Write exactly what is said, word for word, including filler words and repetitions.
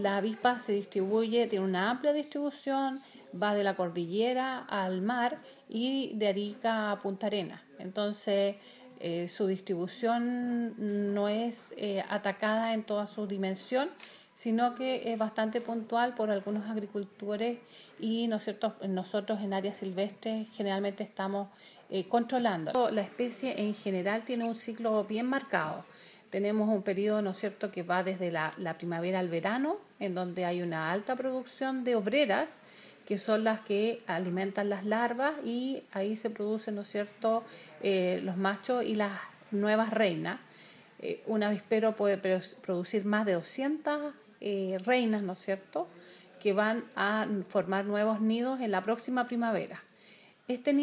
La avispa se distribuye, tiene una amplia distribución, va de la cordillera al mar y de Arica a Punta Arenas. Entonces, eh, su distribución no es eh, atacada en toda su dimensión, sino que es bastante puntual por algunos agricultores y nosotros, nosotros en áreas silvestres generalmente estamos eh, controlando. La especie en general tiene un ciclo bien marcado. Tenemos un periodo, ¿no es cierto?, que va desde la, la primavera al verano, en donde hay una alta producción de obreras, que son las que alimentan las larvas, y ahí se producen, ¿no es cierto?, eh, los machos y las nuevas reinas. Eh, un avispero puede producir más de doscientas eh, reinas, ¿no es cierto?, que van a formar nuevos nidos en la próxima primavera. Este